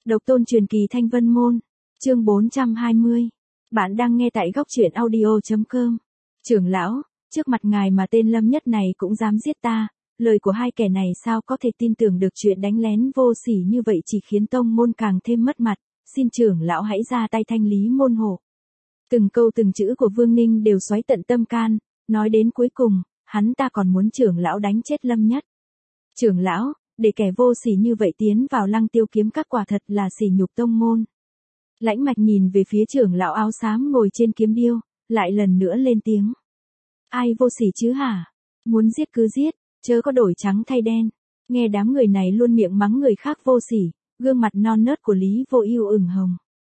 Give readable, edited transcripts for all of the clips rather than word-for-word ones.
Độc tôn truyền kỳ Thanh Vân Môn. Chương 420. Bạn đang nghe tại góc truyện audio.com. Trưởng lão, trước mặt ngài mà tên Lâm Nhất này cũng dám giết ta, lời của hai kẻ này sao có thể tin tưởng được, chuyện đánh lén vô sỉ như vậy chỉ khiến tông môn càng thêm mất mặt, xin trưởng lão hãy ra tay thanh lý môn hộ. Từng câu từng chữ của Vương Ninh đều xoáy tận tâm can, nói đến cuối cùng, hắn ta còn muốn trưởng lão đánh chết Lâm Nhất. Trưởng lão, để kẻ vô sỉ như vậy tiến vào Lăng Tiêu kiếm các quả thật là sỉ nhục tông môn. Lãnh Mạch nhìn về phía trưởng lão áo xám ngồi trên kiếm điêu, lại lần nữa lên tiếng. Ai vô sỉ chứ hả? Muốn giết cứ giết, chớ có đổi trắng thay đen. Nghe đám người này luôn miệng mắng người khác vô sỉ, gương mặt non nớt của Lý Vô Ưu ửng hồng.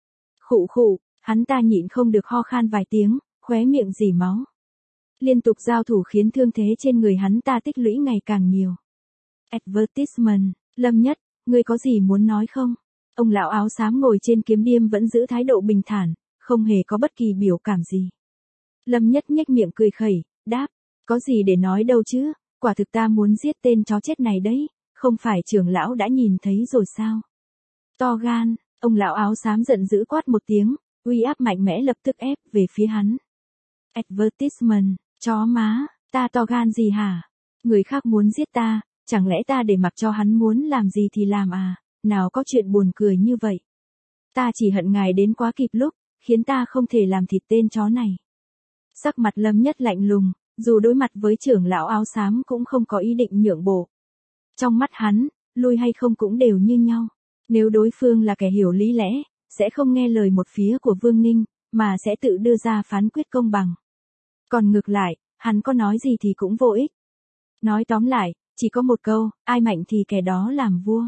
Khụ khụ, hắn ta nhịn không được ho khan vài tiếng, khóe miệng rỉ máu. Liên tục giao thủ khiến thương thế trên người hắn ta tích lũy ngày càng nhiều. Advertisement, Lâm Nhất, ngươi có gì muốn nói không? Ông lão áo xám ngồi trên kiếm điêm vẫn giữ thái độ bình thản, không hề có bất kỳ biểu cảm gì. Lâm Nhất nhếch miệng cười khẩy, đáp, có gì để nói đâu chứ, quả thực ta muốn giết tên chó chết này đấy, không phải trưởng lão đã nhìn thấy rồi sao? To gan, ông lão áo xám giận dữ quát một tiếng, uy áp mạnh mẽ lập tức ép về phía hắn. Advertisement, chó má, ta to gan gì hả? Người khác muốn giết ta, chẳng lẽ ta để mặc cho hắn muốn làm gì thì làm à? Nào có chuyện buồn cười như vậy. Ta chỉ hận ngài đến quá kịp lúc, khiến ta không thể làm thịt tên chó này. Sắc mặt Lâm Nhất lạnh lùng, dù đối mặt với trưởng lão áo xám cũng không có ý định nhượng bộ. Trong mắt hắn, lui hay không cũng đều như nhau. Nếu đối phương là kẻ hiểu lý lẽ, sẽ không nghe lời một phía của Vương Ninh, mà sẽ tự đưa ra phán quyết công bằng. Còn ngược lại, hắn có nói gì thì cũng vô ích. Nói tóm lại, chỉ có một câu, ai mạnh thì kẻ đó làm vua.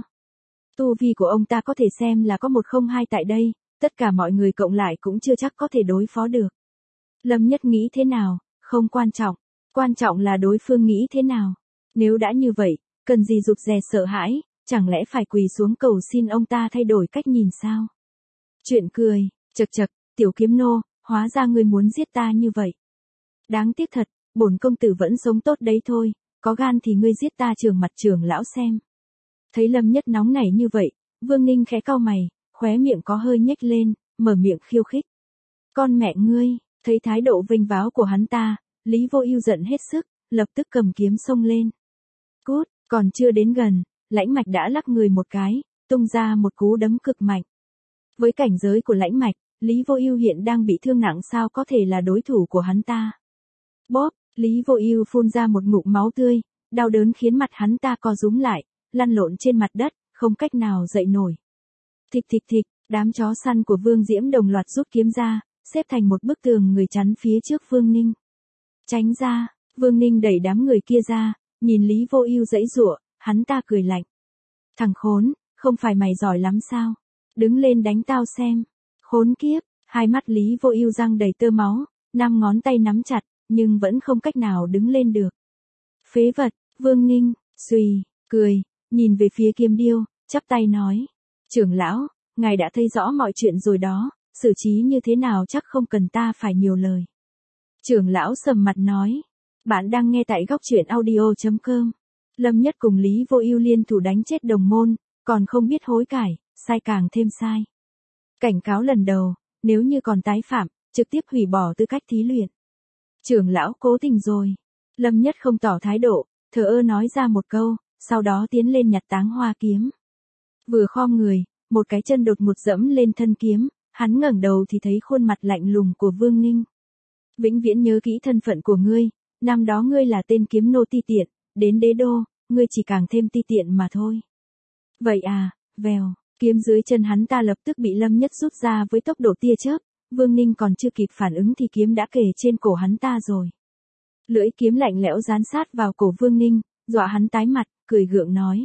Tu vi của ông ta có thể xem là có 102 tại đây, tất cả mọi người cộng lại cũng chưa chắc có thể đối phó được. Lâm Nhất nghĩ thế nào, không quan trọng là đối phương nghĩ thế nào. Nếu đã như vậy, cần gì rụt rè sợ hãi, chẳng lẽ phải quỳ xuống cầu xin ông ta thay đổi cách nhìn sao? Chuyện cười, chậc chậc, tiểu kiếm nô, hóa ra ngươi muốn giết ta như vậy. Đáng tiếc thật, bổn công tử vẫn sống tốt đấy thôi, có gan thì ngươi giết ta trường mặt trưởng lão xem. Thấy Lâm Nhất nóng nảy như vậy, Vương Ninh khẽ cau mày, khóe miệng có hơi nhếch lên, mở miệng khiêu khích. Con mẹ ngươi, thấy thái độ vênh váo của hắn ta, Lý Vô Ưu giận hết sức, lập tức cầm kiếm xông lên. Cút, còn chưa đến gần, Lãnh Mạch đã lắc người một cái, tung ra một cú đấm cực mạnh. Với cảnh giới của Lãnh Mạch, Lý Vô Ưu hiện đang bị thương nặng sao có thể là đối thủ của hắn ta. Bóp, Lý Vô Ưu phun ra một ngụm máu tươi, đau đớn khiến mặt hắn ta co rúm lại, lăn lộn trên mặt đất, không cách nào dậy nổi. Thịch thịch thịch, đám chó săn của Vương Diễm đồng loạt rút kiếm ra, xếp thành một bức tường người chắn phía trước Vương Ninh. Tránh ra, Vương Ninh đẩy đám người kia ra, nhìn Lý Vô Ưu giãy giụa, hắn ta cười lạnh. Thằng khốn, không phải mày giỏi lắm sao? Đứng lên đánh tao xem. Khốn kiếp, hai mắt Lý Vô Ưu răng đầy tơ máu, 5 ngón tay nắm chặt, nhưng vẫn không cách nào đứng lên được. Phế vật, Vương Ninh, xùy, cười, nhìn về phía kiếm điêu, chắp tay nói. Trưởng lão, ngài đã thấy rõ mọi chuyện rồi đó, xử trí như thế nào chắc không cần ta phải nhiều lời. Trưởng lão sầm mặt nói. Bạn đang nghe tại góc truyện audio.com. Lâm Nhất cùng Lý Vô Ưu liên thủ đánh chết đồng môn, còn không biết hối cải, sai càng thêm sai. Cảnh cáo lần đầu, nếu như còn tái phạm, trực tiếp hủy bỏ tư cách thí luyện. Trưởng lão cố tình rồi. Lâm Nhất không tỏ thái độ, thờ ơ nói ra một câu, sau đó tiến lên nhặt táng hoa kiếm. Vừa khom người, một cái chân đột ngột dẫm lên thân kiếm, hắn ngẩng đầu thì thấy khuôn mặt lạnh lùng của Vương Ninh. Vĩnh viễn nhớ kỹ thân phận của ngươi, năm đó ngươi là tên kiếm nô ti tiện, đến đế đô, ngươi chỉ càng thêm ti tiện mà thôi. Vậy à, vèo, kiếm dưới chân hắn ta lập tức bị Lâm Nhất rút ra với tốc độ tia chớp, Vương Ninh còn chưa kịp phản ứng thì kiếm đã kề trên cổ hắn ta rồi. Lưỡi kiếm lạnh lẽo dán sát vào cổ Vương Ninh, dọa hắn tái mặt, cười gượng nói.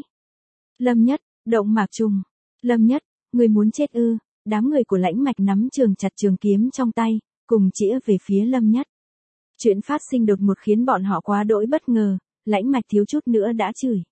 Lâm Nhất, động mạc trùng. Lâm Nhất, ngươi muốn chết ư? Đám người của Lãnh Mạch nắm chặt trường kiếm trong tay, cùng chĩa về phía Lâm Nhất. Chuyện phát sinh đột ngột khiến bọn họ quá đỗi bất ngờ, Lãnh Mạch thiếu chút nữa đã chửi.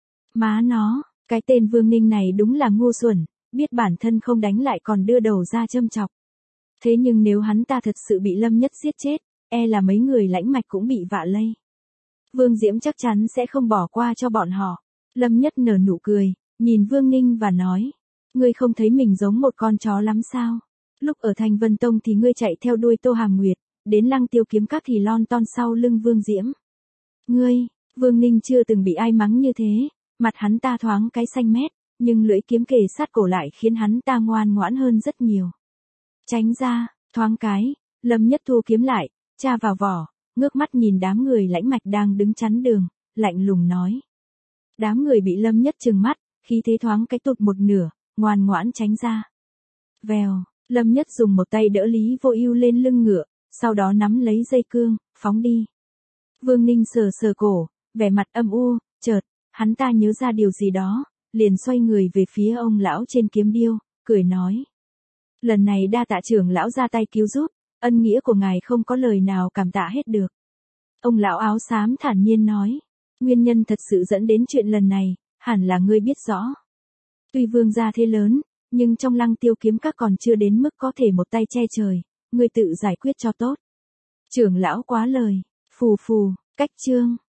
Má nó, cái tên Vương Ninh này đúng là ngu xuẩn, biết bản thân không đánh lại còn đưa đầu ra châm chọc. Thế nhưng nếu hắn ta thật sự bị Lâm Nhất giết chết, e là mấy người Lãnh Mạch cũng bị vạ lây. Vương Diễm chắc chắn sẽ không bỏ qua cho bọn họ. Lâm Nhất nở nụ cười, nhìn Vương Ninh và nói. Ngươi không thấy mình giống một con chó lắm sao? Lúc ở Thành Vân Tông thì ngươi chạy theo đuôi Tô Hàm Nguyệt, đến Lăng Tiêu kiếm các thì lon ton sau lưng Vương Diễm. Ngươi, Vương Ninh chưa từng bị ai mắng như thế, mặt hắn ta thoáng cái xanh mét, nhưng lưỡi kiếm kề sát cổ lại khiến hắn ta ngoan ngoãn hơn rất nhiều. Tránh ra, thoáng cái, Lâm Nhất thu kiếm lại, tra vào vỏ, ngước mắt nhìn đám người lãnh mạch đang đứng chắn đường, lạnh lùng nói. Đám người bị Lâm Nhất trừng mắt, khí thế thoáng cái tụt một nửa, ngoan ngoãn tránh ra. Vèo, Lâm Nhất dùng một tay đỡ Lý Vô Ưu lên lưng ngựa, sau đó nắm lấy dây cương, phóng đi. Vương Ninh sờ sờ cổ, vẻ mặt âm u, chợt, hắn ta nhớ ra điều gì đó, liền xoay người về phía ông lão trên kiếm điêu, cười nói. Lần này đa tạ trưởng lão ra tay cứu giúp, ân nghĩa của ngài không có lời nào cảm tạ hết được. Ông lão áo xám thản nhiên nói, nguyên nhân thật sự dẫn đến chuyện lần này, hẳn là ngươi biết rõ. Tuy vương gia thế lớn, nhưng trong Lăng Tiêu kiếm các còn chưa đến mức có thể một tay che trời, ngươi tự giải quyết cho tốt. Trưởng lão quá lời, phù phù, cách chương.